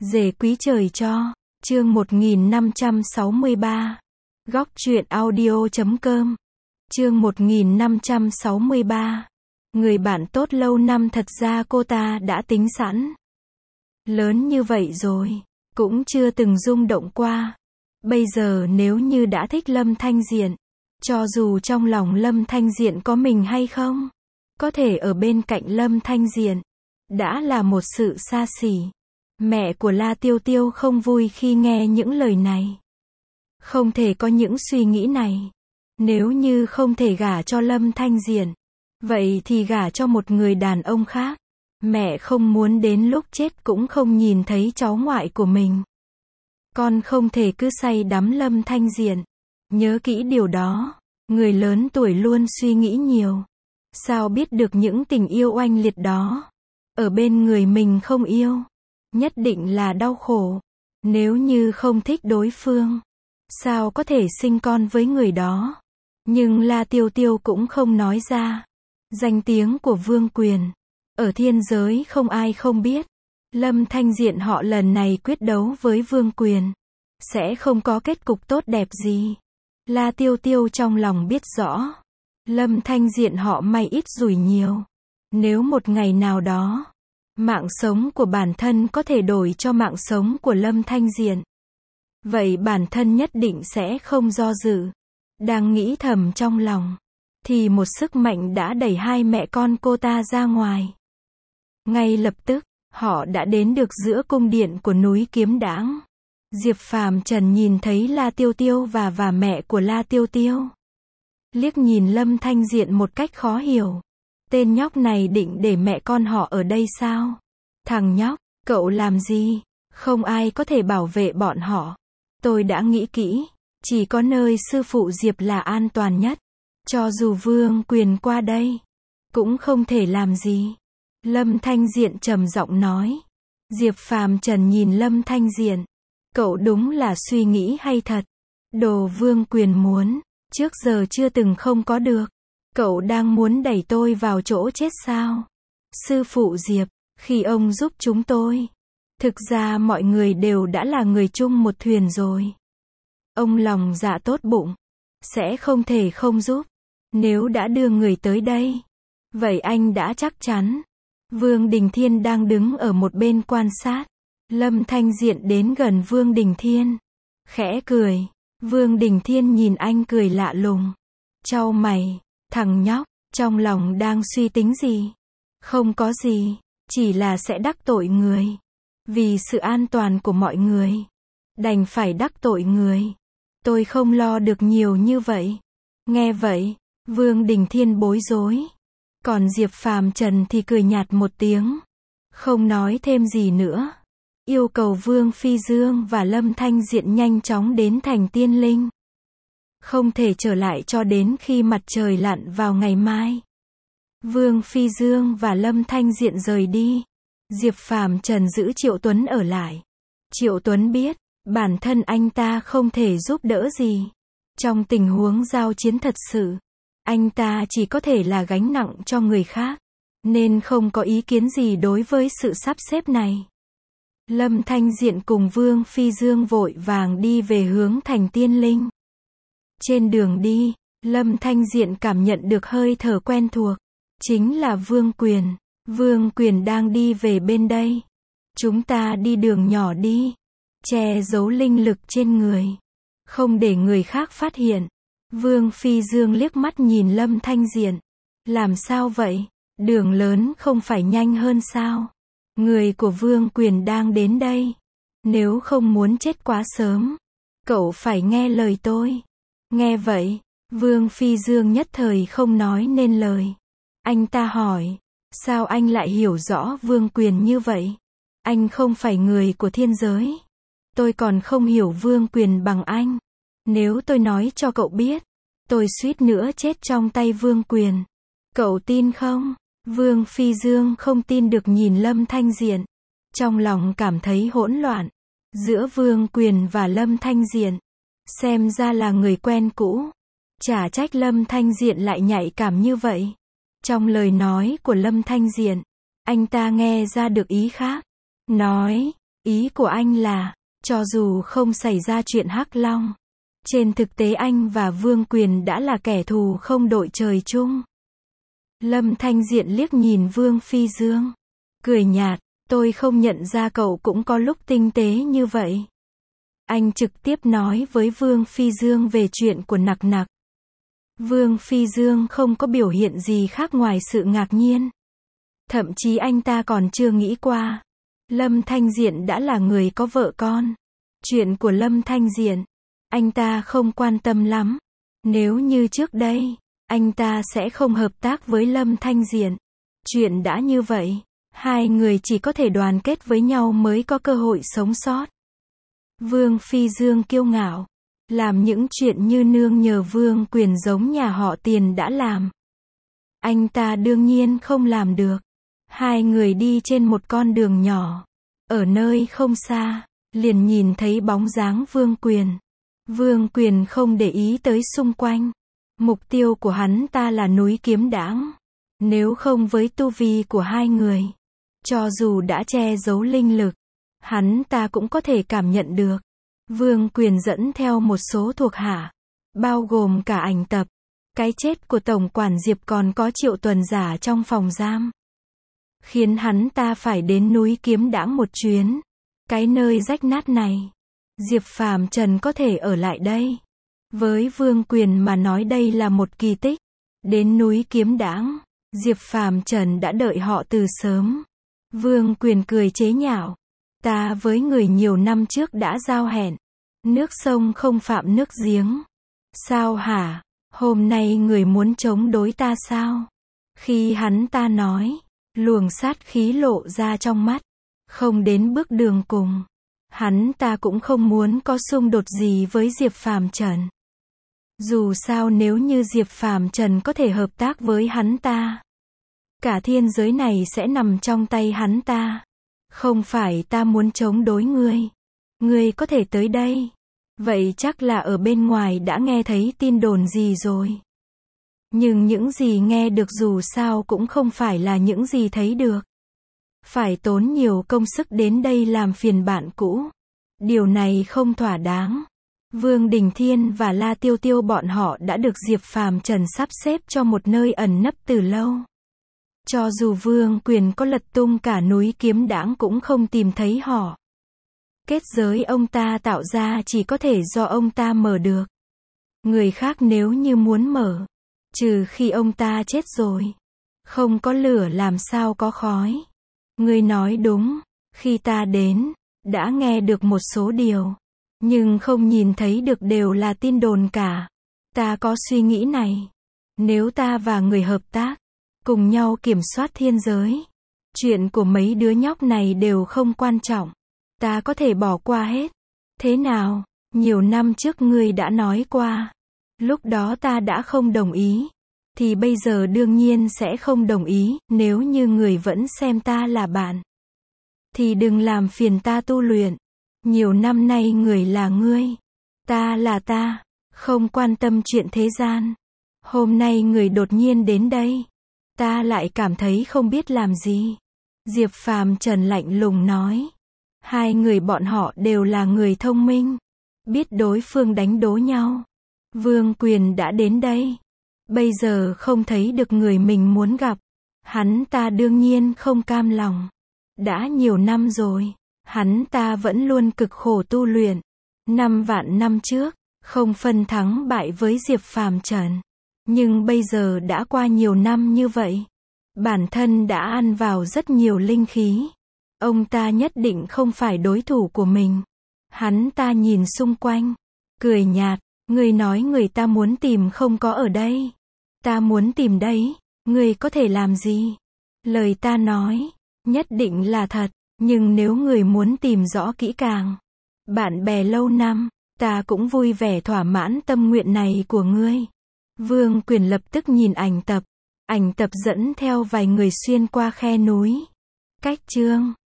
Dể quý trời cho. Chương 1563. Góc truyện audio.com. Chương 1563. Người bạn tốt lâu năm thật ra cô ta đã tính sẵn. Lớn như vậy rồi, cũng chưa từng rung động qua. Bây giờ nếu như đã thích Lâm Thanh Diện, cho dù trong lòng Lâm Thanh Diện có mình hay không, có thể ở bên cạnh Lâm Thanh Diện, đã là một sự xa xỉ. Mẹ của La Tiêu Tiêu không vui khi nghe những lời này. Không thể có những suy nghĩ này. Nếu như không thể gả cho Lâm Thanh Diện, vậy thì gả cho một người đàn ông khác. Mẹ không muốn đến lúc chết cũng không nhìn thấy cháu ngoại của mình. Con không thể cứ say đắm Lâm Thanh Diện. Nhớ kỹ điều đó. Người lớn tuổi luôn suy nghĩ nhiều. Sao biết được những tình yêu oanh liệt đó ở bên người mình không yêu, nhất định là đau khổ. Nếu như không thích đối phương, sao có thể sinh con với người đó. Nhưng La Tiêu Tiêu cũng không nói ra. Danh tiếng của Vương Quyền ở thiên giới không ai không biết. Lâm Thanh Diện họ lần này quyết đấu với Vương Quyền sẽ không có kết cục tốt đẹp gì. La Tiêu Tiêu trong lòng biết rõ. Lâm Thanh Diện họ may ít rủi nhiều. Nếu một ngày nào đó, mạng sống của bản thân có thể đổi cho mạng sống của Lâm Thanh Diện, vậy bản thân nhất định sẽ không do dự. Đang nghĩ thầm trong lòng, thì một sức mạnh đã đẩy hai mẹ con cô ta ra ngoài. Ngay lập tức, họ đã đến được giữa cung điện của núi Kiếm Đãng. Diệp Phàm Trần nhìn thấy La Tiêu Tiêu và mẹ của La Tiêu Tiêu. Liếc nhìn Lâm Thanh Diện một cách khó hiểu. Tên nhóc này định để mẹ con họ ở đây sao? Thằng nhóc, cậu làm gì? Không ai có thể bảo vệ bọn họ. Tôi đã nghĩ kỹ, chỉ có nơi sư phụ Diệp là an toàn nhất. Cho dù Vương Quyền qua đây, cũng không thể làm gì. Lâm Thanh Diện trầm giọng nói. Diệp Phàm Trần nhìn Lâm Thanh Diện. Cậu đúng là suy nghĩ hay thật. Đồ Vương Quyền muốn, trước giờ chưa từng không có được. Cậu đang muốn đẩy tôi vào chỗ chết sao? Sư phụ Diệp, khi ông giúp chúng tôi, thực ra mọi người đều đã là người chung một thuyền rồi. Ông lòng dạ tốt bụng, sẽ không thể không giúp. Nếu đã đưa người tới đây, vậy anh đã chắc chắn. Vương Đình Thiên đang đứng ở một bên quan sát. Lâm Thanh Diện đến gần Vương Đình Thiên, khẽ cười. Vương Đình Thiên nhìn anh cười lạ lùng, chau mày. Thằng nhóc, trong lòng đang suy tính gì? Không có gì, chỉ là sẽ đắc tội người. Vì sự an toàn của mọi người, đành phải đắc tội người. Tôi không lo được nhiều như vậy. Nghe vậy, Vương Đình Thiên bối rối. Còn Diệp Phàm Trần thì cười nhạt một tiếng, không nói thêm gì nữa. Yêu cầu Vương Phi Dương và Lâm Thanh Diện nhanh chóng đến thành Tiên Linh. Không thể trở lại cho đến khi mặt trời lặn vào ngày mai. Vương Phi Dương và Lâm Thanh Diện rời đi. Diệp Phàm Trần giữ Triệu Tuấn ở lại. Triệu Tuấn biết, bản thân anh ta không thể giúp đỡ gì. Trong tình huống giao chiến thật sự, anh ta chỉ có thể là gánh nặng cho người khác. Nên không có ý kiến gì đối với sự sắp xếp này. Lâm Thanh Diện cùng Vương Phi Dương vội vàng đi về hướng thành Tiên Linh. Trên đường đi, Lâm Thanh Diện cảm nhận được hơi thở quen thuộc. Chính là Vương Quyền. Vương Quyền đang đi về bên đây. Chúng ta đi đường nhỏ đi. Che giấu linh lực trên người, không để người khác phát hiện. Vương Phi Dương liếc mắt nhìn Lâm Thanh Diện. Làm sao vậy? Đường lớn không phải nhanh hơn sao? Người của Vương Quyền đang đến đây. Nếu không muốn chết quá sớm, cậu phải nghe lời tôi. Nghe vậy, Vương Phi Dương nhất thời không nói nên lời. Anh ta hỏi, sao anh lại hiểu rõ Vương Quyền như vậy? Anh không phải người của thiên giới. Tôi còn không hiểu Vương Quyền bằng anh. Nếu tôi nói cho cậu biết, tôi suýt nữa chết trong tay Vương Quyền. Cậu tin không? Vương Phi Dương không tin được nhìn Lâm Thanh Diện. Trong lòng cảm thấy hỗn loạn. Giữa Vương Quyền và Lâm Thanh Diện, xem ra là người quen cũ. Chả trách Lâm Thanh Diện lại nhạy cảm như vậy. Trong lời nói của Lâm Thanh Diện, anh ta nghe ra được ý khác. Nói, Ý của anh là, cho dù không xảy ra chuyện Hắc Long, trên thực tế anh và Vương Quyền đã là kẻ thù không đội trời chung. Lâm Thanh Diện liếc nhìn Vương Phi Dương, cười nhạt, tôi không nhận ra cậu cũng có lúc tinh tế như vậy. Anh trực tiếp nói với Vương Phi Dương về chuyện của Nặc Nặc. Vương Phi Dương không có biểu hiện gì khác ngoài sự ngạc nhiên. Thậm chí anh ta còn chưa nghĩ qua. Lâm Thanh Diện đã là người có vợ con. Chuyện của Lâm Thanh Diện, anh ta không quan tâm lắm. Nếu như trước đây, anh ta sẽ không hợp tác với Lâm Thanh Diện. Chuyện đã như vậy, hai người chỉ có thể đoàn kết với nhau mới có cơ hội sống sót. Vương Phi Dương kiêu ngạo, làm những chuyện như nương nhờ Vương Quyền giống nhà họ Tiền đã làm. Anh ta đương nhiên không làm được. Hai người đi trên một con đường nhỏ, ở nơi không xa, liền nhìn thấy bóng dáng Vương Quyền. Vương Quyền không để ý tới xung quanh. Mục tiêu của hắn ta là núi Kiếm Đãng. Nếu không với tu vi của hai người, cho dù đã che giấu linh lực, hắn ta cũng có thể cảm nhận được. Vương Quyền dẫn theo một số thuộc hạ, bao gồm cả Ảnh Tập. Cái chết của Tổng quản Diệp còn có Triệu Tuần giả trong phòng giam, khiến hắn ta phải đến núi Kiếm Đãng một chuyến. Cái nơi rách nát này, Diệp Phàm Trần có thể ở lại đây. Với Vương Quyền mà nói đây là một kỳ tích. Đến núi Kiếm Đãng, Diệp Phàm Trần đã đợi họ từ sớm. Vương Quyền cười chế nhạo. Ta với người nhiều năm trước đã giao hẹn. Nước sông không phạm nước giếng. Sao hả? Hôm nay người muốn chống đối ta sao? Khi hắn ta nói, luồng sát khí lộ ra trong mắt. Không đến bước đường cùng, hắn ta cũng không muốn có xung đột gì với Diệp Phàm Trần. Dù sao nếu như Diệp Phàm Trần có thể hợp tác với hắn ta, cả thiên giới này sẽ nằm trong tay hắn ta. Không phải ta muốn chống đối ngươi. Ngươi có thể tới đây. Vậy chắc là ở bên ngoài đã nghe thấy tin đồn gì rồi. Nhưng những gì nghe được dù sao cũng không phải là những gì thấy được. Phải tốn nhiều công sức đến đây làm phiền bạn cũ. Điều này không thỏa đáng. Vương Đình Thiên và La Tiêu Tiêu bọn họ đã được Diệp Phàm Trần sắp xếp cho một nơi ẩn nấp từ lâu. Cho dù Vương Quyền có lật tung cả núi Kiếm Đãng cũng không tìm thấy họ. Kết giới ông ta tạo ra chỉ có thể do ông ta mở được. Người khác nếu như muốn mở, trừ khi ông ta chết rồi. Không có lửa làm sao có khói. Ngươi nói đúng, khi ta đến, đã nghe được một số điều, nhưng không nhìn thấy được đều là tin đồn cả. Ta có suy nghĩ này. Nếu ta và người hợp tác, cùng nhau kiểm soát thiên giới, chuyện của mấy đứa nhóc này đều không quan trọng. Ta có thể bỏ qua hết. Thế nào? Nhiều năm trước ngươi đã nói qua. Lúc đó ta đã không đồng ý. Thì bây giờ đương nhiên sẽ không đồng ý. Nếu như người vẫn xem ta là bạn, thì đừng làm phiền ta tu luyện. Nhiều năm nay người là ngươi, ta là ta, không quan tâm chuyện thế gian. Hôm nay người đột nhiên đến đây, ta lại cảm thấy không biết làm gì. Diệp Phàm Trần lạnh lùng nói. Hai người bọn họ đều là người thông minh, biết đối phương đánh đố nhau. Vương Quyền đã đến đây, bây giờ không thấy được người mình muốn gặp. Hắn ta đương nhiên không cam lòng. Đã nhiều năm rồi, hắn ta vẫn luôn cực khổ tu luyện. 5 vạn năm trước, không phân thắng bại với Diệp Phàm Trần. Nhưng bây giờ đã qua nhiều năm như vậy, bản thân đã ăn vào rất nhiều linh khí. Ông ta nhất định không phải đối thủ của mình. Hắn ta nhìn xung quanh, cười nhạt. Người nói người ta muốn tìm không có ở đây. Ta muốn tìm đấy. Người có thể làm gì? Lời ta nói, nhất định là thật. Nhưng nếu người muốn tìm rõ kỹ càng, bạn bè lâu năm, ta cũng vui vẻ thỏa mãn tâm nguyện này của ngươi. Vương Quyền lập tức nhìn Ảnh Tập. Ảnh Tập dẫn theo vài người xuyên qua khe núi. Cách chương